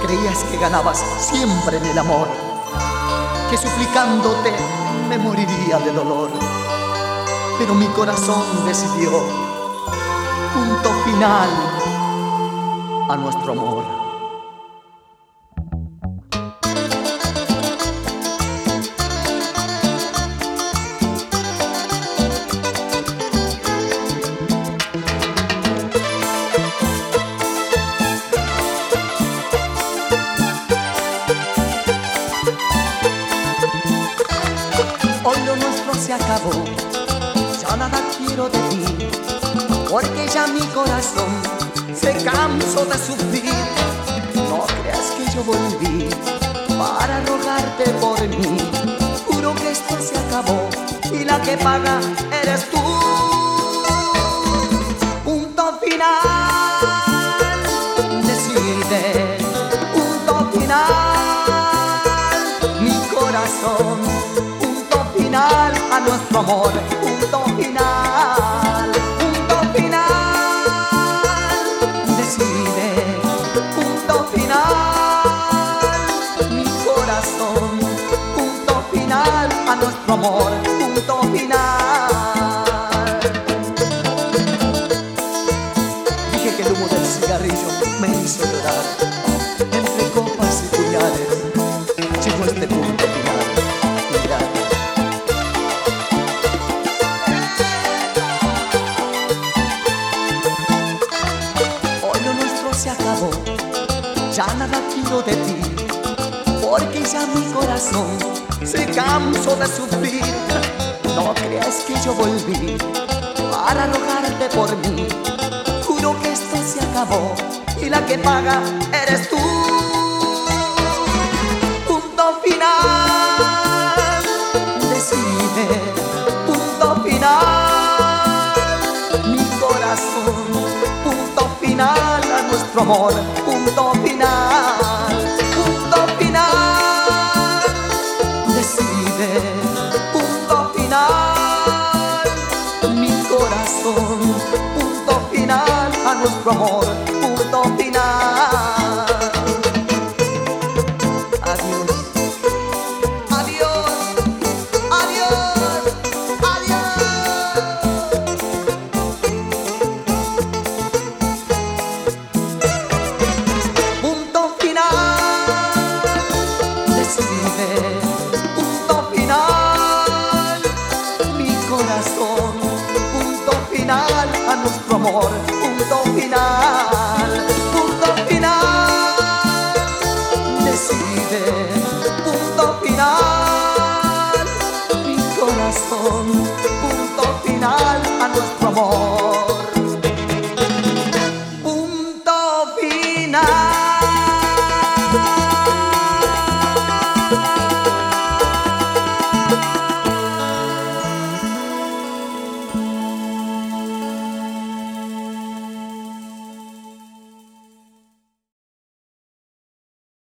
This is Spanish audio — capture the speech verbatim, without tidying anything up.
creías que ganabas siempre en el amor, que suplicándote me moriría de dolor. Pero mi corazón decidió punto final a nuestro amor. Hoy lo nuestro se acabó, ya nada quiero de ti, porque ya mi corazón se cansó de sufrir. No creas que yo volví para rogarte por mí, juro que esto se acabó y la que paga eres tú. Punto final, decide, punto final, mi corazón. A nuestro amor, punto final, punto final, decide, punto final, mi corazón, punto final, a nuestro amor, punto final. Dije que el humo del cigarrillo me hizo llorar, entre copas y puñales, llegó este punto final. Mira. Se acabó, ya nada quiero de ti, porque ya mi corazón se cansó de sufrir. No creas que yo volví para rogarte por mí, juro que esto se acabó y la que paga eres tú. Punto final, decide, punto final, mi corazón, punto final a nuestro amor, punto final, punto final, decide, punto final, mi corazón, punto final a nuestro amor, punto final. Adiós, adiós, adiós, adiós. Punto final, decide, punto final, mi corazón, punto final a nuestro amor, punto final, punto final, decide, punto final, mi corazón, punto final.